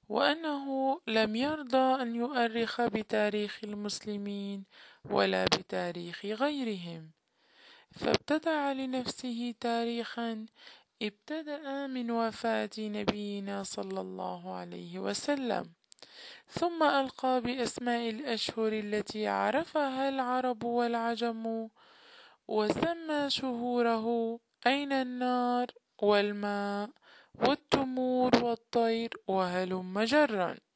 وأنه لم يرضى أن يؤرخ بتاريخ المسلمين ولا بتاريخ غيرهم، فابتدع لنفسه تاريخا ابتدأ من وفاة نبينا صلى الله عليه وسلم، ثم ألقى بأسماء الأشهر التي عرفها العرب والعجم، وسمى شهوره أين النار والماء والتمور والطير وهلم جرا.